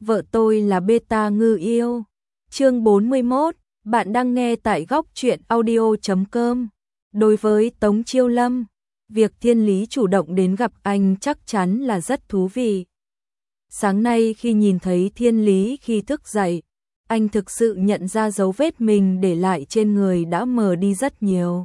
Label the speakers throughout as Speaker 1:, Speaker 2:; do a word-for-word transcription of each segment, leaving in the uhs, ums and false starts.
Speaker 1: vợ tôi là beta ngư yêu. Chương bốn mươi mốt, bạn đang nghe tại góc truyện audio chấm com. Đối với Tống Chiêu Lâm, việc Thiên Lý chủ động đến gặp anh chắc chắn là rất thú vị. Sáng nay khi nhìn thấy Thiên Lý khi thức dậy, anh thực sự nhận ra dấu vết mình để lại trên người đã mờ đi rất nhiều.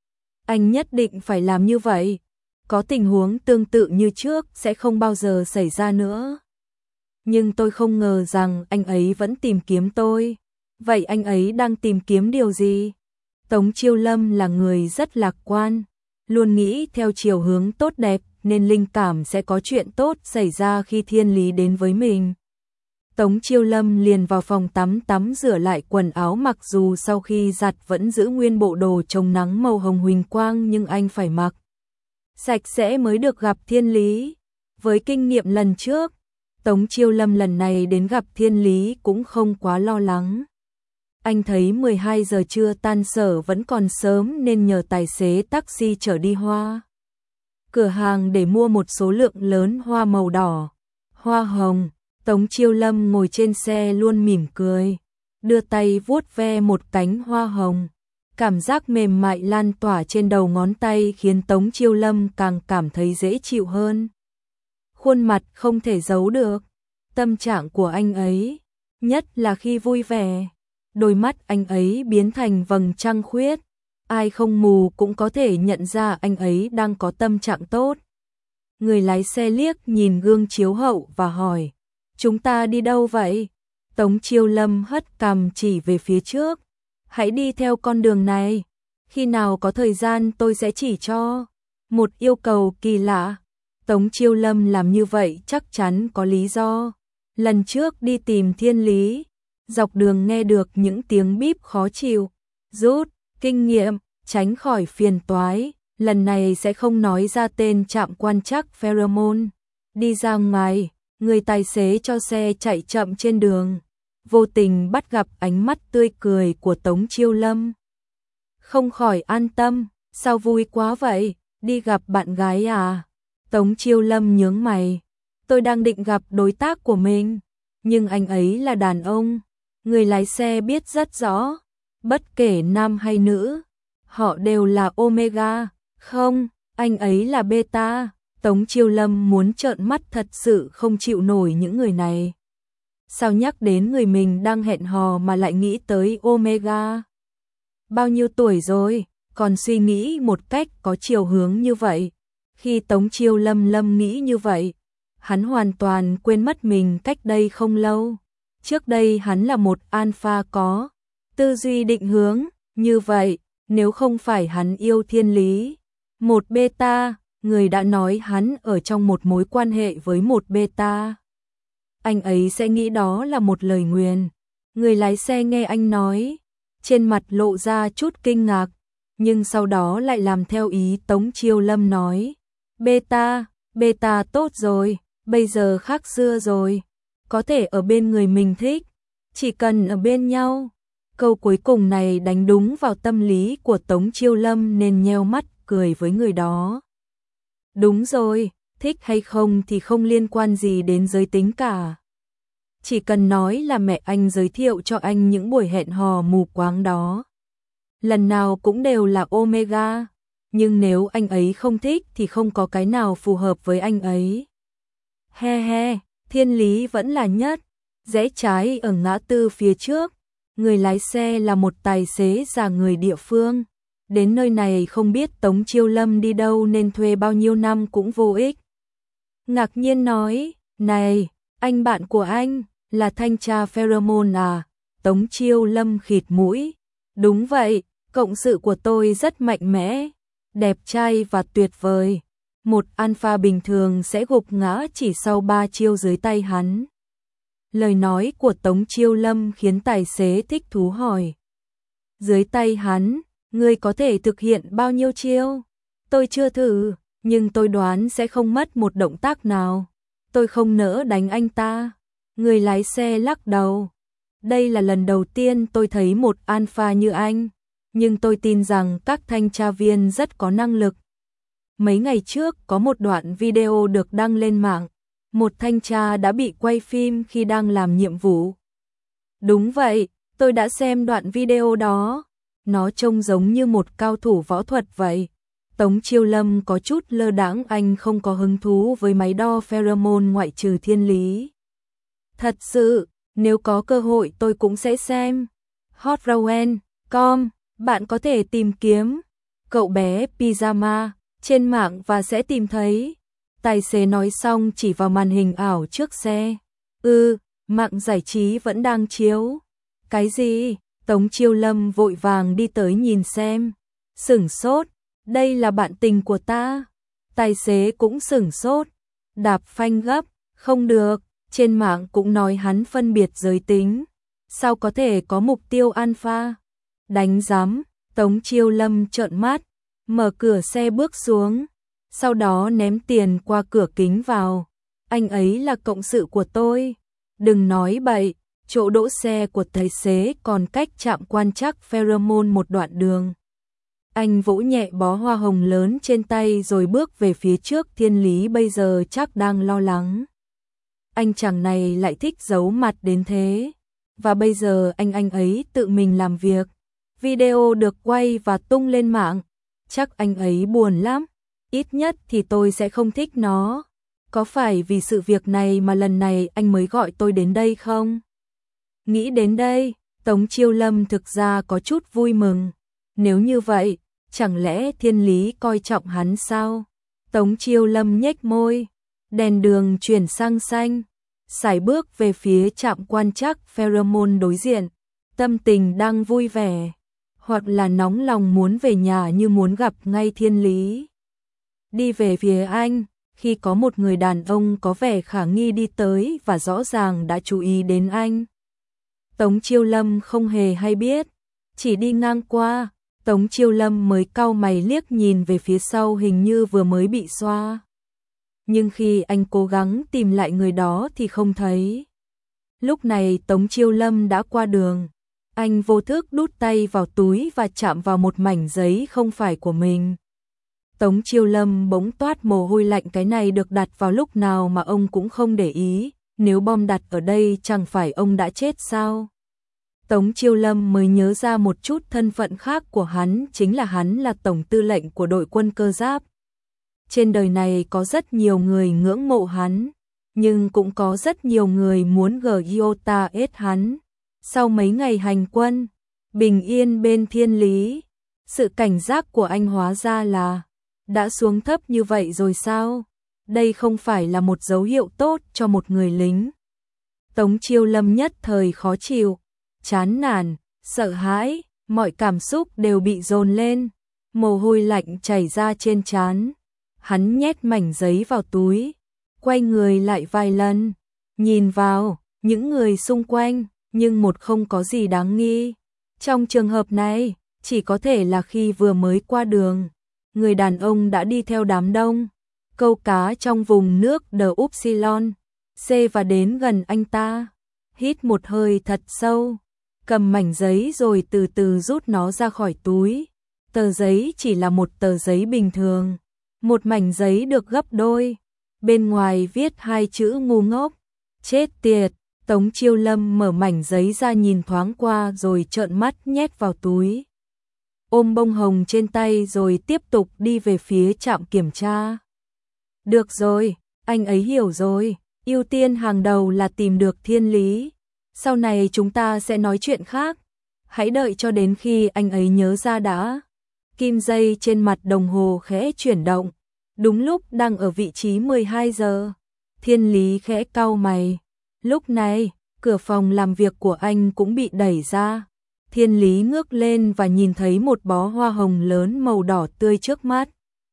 Speaker 1: Anh nhất định phải làm như vậy. Có tình huống tương tự như trước sẽ không bao giờ xảy ra nữa. Nhưng tôi không ngờ rằng anh ấy vẫn tìm kiếm tôi. Vậy anh ấy đang tìm kiếm điều gì? Tống Chiêu Lâm là người rất lạc quan, luôn nghĩ theo chiều hướng tốt đẹp nên linh cảm sẽ có chuyện tốt xảy ra khi Thiên Lý đến với mình. Tống Chiêu Lâm liền vào phòng tắm tắm rửa lại quần áo, mặc dù sau khi giặt vẫn giữ nguyên bộ đồ chống nắng màu hồng huỳnh quang, nhưng anh phải mặc sạch sẽ mới được gặp Thiên Lý. Với kinh nghiệm lần trước, Tống Chiêu Lâm lần này đến gặp Thiên Lý cũng không quá lo lắng. Anh thấy mười hai giờ trưa tan sở vẫn còn sớm nên nhờ tài xế taxi chở đi hoa cửa hàng để mua một số lượng lớn hoa màu đỏ, hoa hồng. Tống Chiêu Lâm ngồi trên xe luôn mỉm cười, đưa tay vuốt ve một cánh hoa hồng. Cảm giác mềm mại lan tỏa trên đầu ngón tay khiến Tống Chiêu Lâm càng cảm thấy dễ chịu hơn. Khuôn mặt không thể giấu được tâm trạng của anh ấy, nhất là khi vui vẻ. Đôi mắt anh ấy biến thành vầng trăng khuyết, ai không mù cũng có thể nhận ra anh ấy đang có tâm trạng tốt. Người lái xe liếc nhìn gương chiếu hậu và hỏi, chúng ta đi đâu vậy? Tống Chiêu Lâm hất cằm chỉ về phía trước, hãy đi theo con đường này, khi nào có thời gian tôi sẽ chỉ cho. Một yêu cầu kỳ lạ. Tống Chiêu Lâm làm như vậy chắc chắn có lý do. Lần trước đi tìm Thiên Lý, dọc đường nghe được những tiếng bíp khó chịu, rút kinh nghiệm, tránh khỏi phiền toái, lần này sẽ không nói ra tên trạm quan trắc pheromone. Đi ra ngoài, người tài xế cho xe chạy chậm trên đường, vô tình bắt gặp ánh mắt tươi cười của Tống Chiêu Lâm. Không khỏi an tâm, sao vui quá vậy, đi gặp bạn gái à? Tống Chiêu Lâm nhướng mày, tôi đang định gặp đối tác của mình, nhưng anh ấy là đàn ông. Người lái xe biết rất rõ, bất kể nam hay nữ, họ đều là Omega. Không, anh ấy là Beta. Tống Chiêu Lâm muốn trợn mắt, thật sự không chịu nổi những người này. Sao nhắc đến người mình đang hẹn hò mà lại nghĩ tới Omega? Bao nhiêu tuổi rồi, còn suy nghĩ một cách có chiều hướng như vậy. Khi Tống Chiêu Lâm lâm nghĩ như vậy, hắn hoàn toàn quên mất mình cách đây không lâu. Trước đây hắn là một alpha có tư duy định hướng như vậy, nếu không phải hắn yêu Thiên Lý. Một beta, người đã nói hắn ở trong một mối quan hệ với một beta, anh ấy sẽ nghĩ đó là một lời nguyền. Người lái xe nghe anh nói, trên mặt lộ ra chút kinh ngạc, nhưng sau đó lại làm theo ý Tống Chiêu Lâm nói. Beta, beta tốt rồi, bây giờ khác xưa rồi, có thể ở bên người mình thích, chỉ cần ở bên nhau. Câu cuối cùng này đánh đúng vào tâm lý của Tống Chiêu Lâm nên nheo mắt cười với người đó. Đúng rồi, thích hay không thì không liên quan gì đến giới tính cả. Chỉ cần nói là mẹ anh giới thiệu cho anh những buổi hẹn hò mù quáng đó, lần nào cũng đều là Omega. Nhưng nếu anh ấy không thích thì không có cái nào phù hợp với anh ấy. He he, Thiên Lý vẫn là nhất. Rẽ trái ở ngã tư phía trước. Người lái xe là một tài xế già người địa phương. Đến nơi này không biết Tống Chiêu Lâm đi đâu nên thuê bao nhiêu năm cũng vô ích. Ngạc nhiên nói, này, anh bạn của anh, là thanh tra pheromone à? Tống Chiêu Lâm khịt mũi. Đúng vậy, cộng sự của tôi rất mạnh mẽ, đẹp trai và tuyệt vời. Một alpha bình thường sẽ gục ngã chỉ sau ba chiêu dưới tay hắn. Lời nói của Tống Chiêu Lâm khiến tài xế thích thú hỏi. Dưới tay hắn, ngươi có thể thực hiện bao nhiêu chiêu? Tôi chưa thử, nhưng tôi đoán sẽ không mất một động tác nào. Tôi không nỡ đánh anh ta. Người lái xe lắc đầu. Đây là lần đầu tiên tôi thấy một alpha như anh, nhưng tôi tin rằng các thanh tra viên rất có năng lực. Mấy ngày trước có một đoạn video được đăng lên mạng, một thanh tra đã bị quay phim khi đang làm nhiệm vụ. Đúng vậy, tôi đã xem đoạn video đó. Nó trông giống như một cao thủ võ thuật vậy. Tống Chiêu Lâm có chút lơ đãng, anh không có hứng thú với máy đo pheromone ngoại trừ Thiên Lý. Thật sự, nếu có cơ hội tôi cũng sẽ xem. hotrowen chấm com, bạn có thể tìm kiếm cậu bé pyjama trên mạng và sẽ tìm thấy. Tài xế nói xong chỉ vào màn hình ảo trước xe. Ừ, mạng giải trí vẫn đang chiếu. Cái gì? Tống Chiêu Lâm vội vàng đi tới nhìn xem. Sửng sốt, đây là bạn tình của ta. Tài xế cũng sửng sốt, đạp phanh gấp, không được, trên mạng cũng nói hắn phân biệt giới tính. Sao có thể có mục tiêu alpha? Đánh giám, Tống Chiêu Lâm trợn mắt, mở cửa xe bước xuống, sau đó ném tiền qua cửa kính vào. Anh ấy là cộng sự của tôi. Đừng nói bậy, chỗ đỗ xe của tài xế còn cách trạm quan trắc pheromone một đoạn đường. Anh vỗ nhẹ bó hoa hồng lớn trên tay rồi bước về phía trước. Thiên Lý bây giờ chắc đang lo lắng. Anh chàng này lại thích giấu mặt đến thế. Và bây giờ anh anh ấy tự mình làm việc. Video được quay và tung lên mạng. Chắc anh ấy buồn lắm. Ít nhất thì tôi sẽ không thích nó. Có phải vì sự việc này mà lần này anh mới gọi tôi đến đây không? Nghĩ đến đây, Tống Chiêu Lâm thực ra có chút vui mừng. Nếu như vậy, chẳng lẽ Thiên Lý coi trọng hắn sao? Tống Chiêu Lâm nhếch môi, đèn đường chuyển sang xanh, sải bước về phía trạm quan trắc pheromone đối diện, tâm tình đang vui vẻ, hoặc là nóng lòng muốn về nhà như muốn gặp ngay Thiên Lý. Đi về phía anh, khi có một người đàn ông có vẻ khả nghi đi tới và rõ ràng đã chú ý đến anh. Tống Chiêu Lâm không hề hay biết, chỉ đi ngang qua, Tống Chiêu Lâm mới cau mày liếc nhìn về phía sau, hình như vừa mới bị xoa. Nhưng khi anh cố gắng tìm lại người đó thì không thấy. Lúc này Tống Chiêu Lâm đã qua đường, anh vô thức đút tay vào túi và chạm vào một mảnh giấy không phải của mình. Tống Chiêu Lâm bỗng toát mồ hôi lạnh, cái này được đặt vào lúc nào mà ông cũng không để ý, nếu bom đặt ở đây chẳng phải ông đã chết sao? Tống Chiêu Lâm mới nhớ ra một chút thân phận khác của hắn, chính là hắn là tổng tư lệnh của đội quân cơ giáp. Trên đời này có rất nhiều người ngưỡng mộ hắn, nhưng cũng có rất nhiều người muốn giota ết hắn. Sau mấy ngày hành quân, bình yên bên Thiên Lý, sự cảnh giác của anh hóa ra là đã xuống thấp như vậy rồi sao? Đây không phải là một dấu hiệu tốt cho một người lính. Tống Chiêu Lâm nhất thời khó chịu, chán nản, sợ hãi, mọi cảm xúc đều bị dồn lên, mồ hôi lạnh chảy ra trên trán. Hắn nhét mảnh giấy vào túi, quay người lại vài lần, nhìn vào những người xung quanh, nhưng một không có gì đáng nghi. Trong trường hợp này, chỉ có thể là khi vừa mới qua đường, người đàn ông đã đi theo đám đông, câu cá trong vùng nước The Upsilon C và đến gần anh ta, hít một hơi thật sâu, cầm mảnh giấy rồi từ từ rút nó ra khỏi túi. Tờ giấy chỉ là một tờ giấy bình thường, một mảnh giấy được gấp đôi, bên ngoài viết hai chữ ngu ngốc, chết tiệt. Tống Chiêu Lâm mở mảnh giấy ra nhìn thoáng qua rồi trợn mắt nhét vào túi, ôm bông hồng trên tay rồi tiếp tục đi về phía trạm kiểm tra. Được rồi, anh ấy hiểu rồi, ưu tiên hàng đầu là tìm được Thiên Lý. Sau này chúng ta sẽ nói chuyện khác, hãy đợi cho đến khi anh ấy nhớ ra đã. Kim dây trên mặt đồng hồ khẽ chuyển động, đúng lúc đang ở vị trí mười hai giờ. Thiên Lý khẽ cau mày. Lúc này, cửa phòng làm việc của anh cũng bị đẩy ra. Thiên Lý ngước lên và nhìn thấy một bó hoa hồng lớn màu đỏ tươi trước mắt.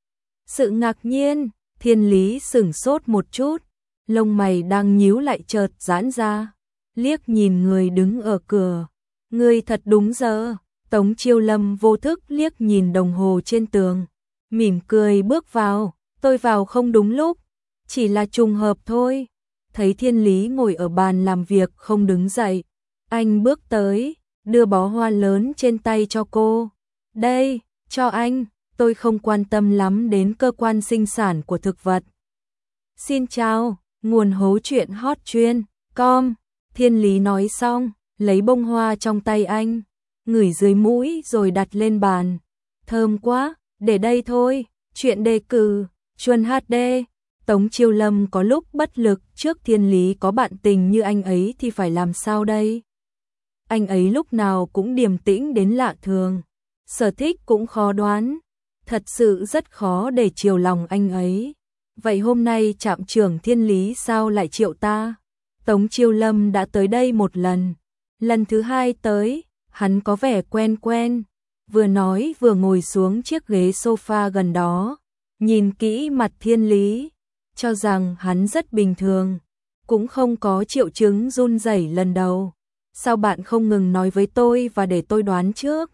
Speaker 1: Sự ngạc nhiên, Thiên Lý sửng sốt một chút, lông mày đang nhíu lại chợt giãn ra, liếc nhìn người đứng ở cửa. Người thật đúng giờ. Tống Chiêu Lâm vô thức liếc nhìn đồng hồ trên tường, mỉm cười bước vào. Tôi vào không đúng lúc, chỉ là trùng hợp thôi. Thấy Thiên Lý ngồi ở bàn làm việc không đứng dậy, anh bước tới, đưa bó hoa lớn trên tay cho cô. Đây, cho anh, tôi không quan tâm lắm đến cơ quan sinh sản của thực vật. Xin chào, Nguồn hố chuyện hot chuyên com. Thiên Lý nói xong, lấy bông hoa trong tay anh, ngửi dưới mũi rồi đặt lên bàn. Thơm quá, để đây thôi. Chuyện đề cử, Chuân hát đê. Tống Chiêu Lâm có lúc bất lực trước Thiên Lý có bạn tình như anh ấy thì phải làm sao đây? Anh ấy lúc nào cũng điềm tĩnh đến lạ thường, sở thích cũng khó đoán, thật sự rất khó để chiều lòng anh ấy. Vậy hôm nay trạm trưởng Thiên Lý sao lại triệu ta? Tống Chiêu Lâm đã tới đây một lần, lần thứ hai tới, hắn có vẻ quen quen, vừa nói vừa ngồi xuống chiếc ghế sofa gần đó, nhìn kỹ mặt Thiên Lý, cho rằng hắn rất bình thường, cũng không có triệu chứng run rẩy lần đầu. Sao bạn không ngừng nói với tôi và để tôi đoán trước?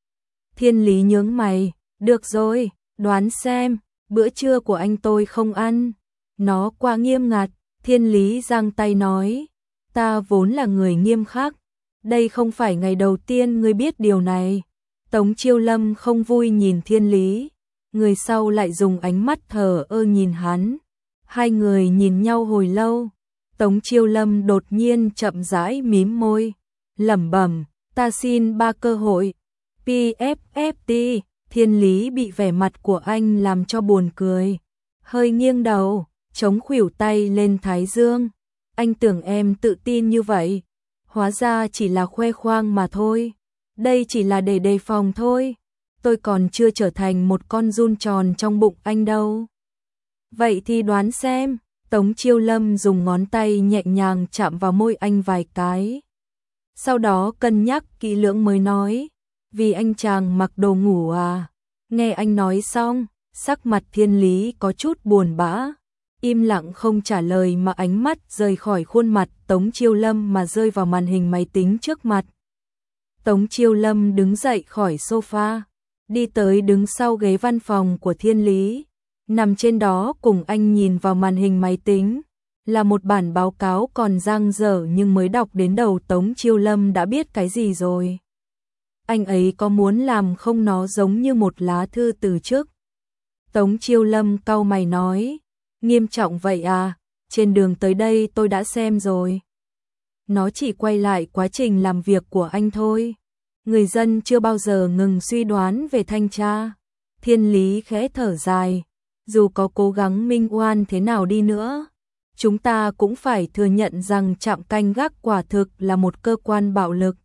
Speaker 1: Thiên Lý nhướng mày, được rồi, đoán xem, bữa trưa của anh tôi không ăn. Nó quá nghiêm ngặt, Thiên Lý giang tay nói, ta vốn là người nghiêm khắc, đây không phải ngày đầu tiên ngươi biết điều này. Tống Chiêu Lâm không vui nhìn Thiên Lý, người sau lại dùng ánh mắt thờ ơ nhìn hắn. Hai người nhìn nhau hồi lâu, Tống Chiêu Lâm đột nhiên chậm rãi mím môi, lẩm bẩm, ta xin ba cơ hội. pê ép ép tê, Thiên Lý bị vẻ mặt của anh làm cho buồn cười, hơi nghiêng đầu, chống khuỷu tay lên thái dương. Anh tưởng em tự tin như vậy, hóa ra chỉ là khoe khoang mà thôi. Đây chỉ là để đề phòng thôi, tôi còn chưa trở thành một con giun tròn trong bụng anh đâu. Vậy thì đoán xem. Tống Chiêu Lâm dùng ngón tay nhẹ nhàng chạm vào môi anh vài cái. Sau đó cân nhắc kỹ lưỡng mới nói, vì anh chàng mặc đồ ngủ à? Nghe anh nói xong, sắc mặt Thiên Lý có chút buồn bã, im lặng không trả lời mà ánh mắt rời khỏi khuôn mặt Tống Chiêu Lâm mà rơi vào màn hình máy tính trước mặt. Tống Chiêu Lâm đứng dậy khỏi sofa, đi tới đứng sau ghế văn phòng của Thiên Lý. Nằm trên đó cùng anh nhìn vào màn hình máy tính, là một bản báo cáo còn dang dở nhưng mới đọc đến đầu Tống Chiêu Lâm đã biết cái gì rồi. Anh ấy có muốn làm không nó giống như một lá thư từ chức. Tống Chiêu Lâm cau mày nói, nghiêm trọng vậy à, trên đường tới đây tôi đã xem rồi. Nó chỉ quay lại quá trình làm việc của anh thôi. Người dân chưa bao giờ ngừng suy đoán về thanh tra. Thiên Lý khẽ thở dài. Dù có cố gắng minh oan thế nào đi nữa, chúng ta cũng phải thừa nhận rằng trạm canh gác quả thực là một cơ quan bạo lực.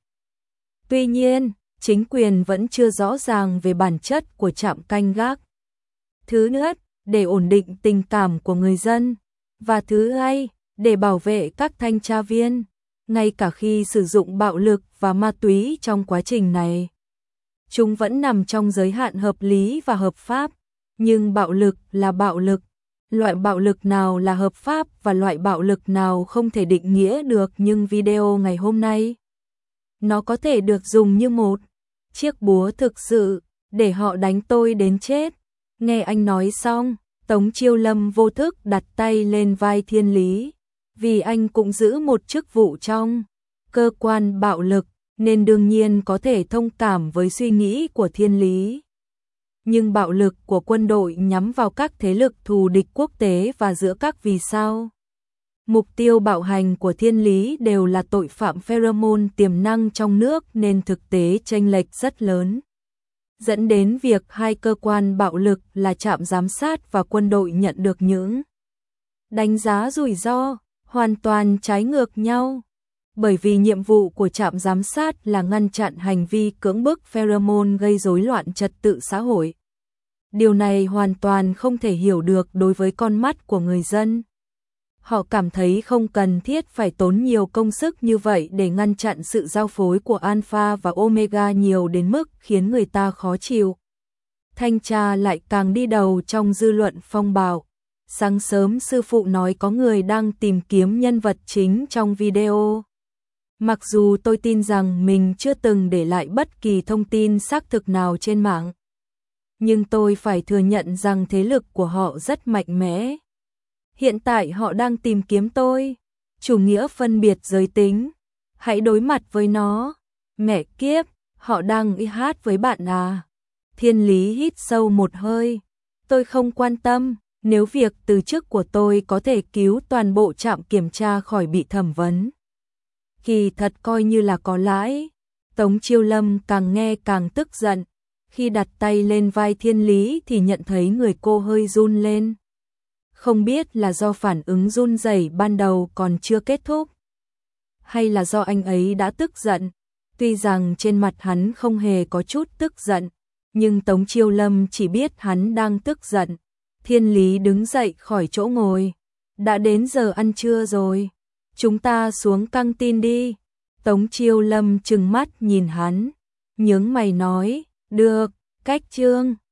Speaker 1: Tuy nhiên, chính quyền vẫn chưa rõ ràng về bản chất của trạm canh gác. Thứ nhất, để ổn định tình cảm của người dân, và thứ hai, để bảo vệ các thanh tra viên, ngay cả khi sử dụng bạo lực và ma túy trong quá trình này. Chúng vẫn nằm trong giới hạn hợp lý và hợp pháp. Nhưng bạo lực là bạo lực, loại bạo lực nào là hợp pháp và loại bạo lực nào không thể định nghĩa được, nhưng video ngày hôm nay, nó có thể được dùng như một chiếc búa thực sự, để họ đánh tôi đến chết. Nghe anh nói xong, Tống Chiêu Lâm vô thức đặt tay lên vai Thiên Lý, vì anh cũng giữ một chức vụ trong cơ quan bạo lực, nên đương nhiên có thể thông cảm với suy nghĩ của Thiên Lý. Nhưng bạo lực của quân đội nhắm vào các thế lực thù địch quốc tế và giữa các vì sao? Mục tiêu bạo hành của Thiên Lý đều là tội phạm pheromone tiềm năng trong nước nên thực tế chênh lệch rất lớn. Dẫn đến việc hai cơ quan bạo lực là trạm giám sát và quân đội nhận được những đánh giá rủi ro hoàn toàn trái ngược nhau. Bởi vì nhiệm vụ của trạm giám sát là ngăn chặn hành vi cưỡng bức pheromone gây rối loạn trật tự xã hội. Điều này hoàn toàn không thể hiểu được đối với con mắt của người dân. Họ cảm thấy không cần thiết phải tốn nhiều công sức như vậy để ngăn chặn sự giao phối của alpha và omega nhiều đến mức khiến người ta khó chịu. Thanh tra lại càng đi đầu trong dư luận phong bạo. Sáng sớm sư phụ nói có người đang tìm kiếm nhân vật chính trong video. Mặc dù tôi tin rằng mình chưa từng để lại bất kỳ thông tin xác thực nào trên mạng, nhưng tôi phải thừa nhận rằng thế lực của họ rất mạnh mẽ. Hiện tại họ đang tìm kiếm tôi. Chủ nghĩa phân biệt giới tính. Hãy đối mặt với nó. Mẹ kiếp, họ đang y hát với bạn à? Thiên Lý hít sâu một hơi. Tôi không quan tâm, Nếu việc từ chức của tôi có thể cứu toàn bộ trạm kiểm tra khỏi bị thẩm vấn, kỳ thật coi như là có lãi. Tống Chiêu Lâm càng nghe càng tức giận, khi đặt tay lên vai Thiên Lý thì nhận thấy người cô hơi run lên. Không biết là do phản ứng run rẩy ban đầu còn chưa kết thúc, hay là do anh ấy đã tức giận. Tuy rằng trên mặt hắn không hề có chút tức giận, nhưng Tống Chiêu Lâm chỉ biết hắn đang tức giận. Thiên Lý đứng dậy khỏi chỗ ngồi. Đã đến giờ ăn trưa rồi, chúng ta xuống căng tin đi. Tống Chiêu Lâm trừng mắt nhìn hắn, nhướng mày nói, được, cách trương.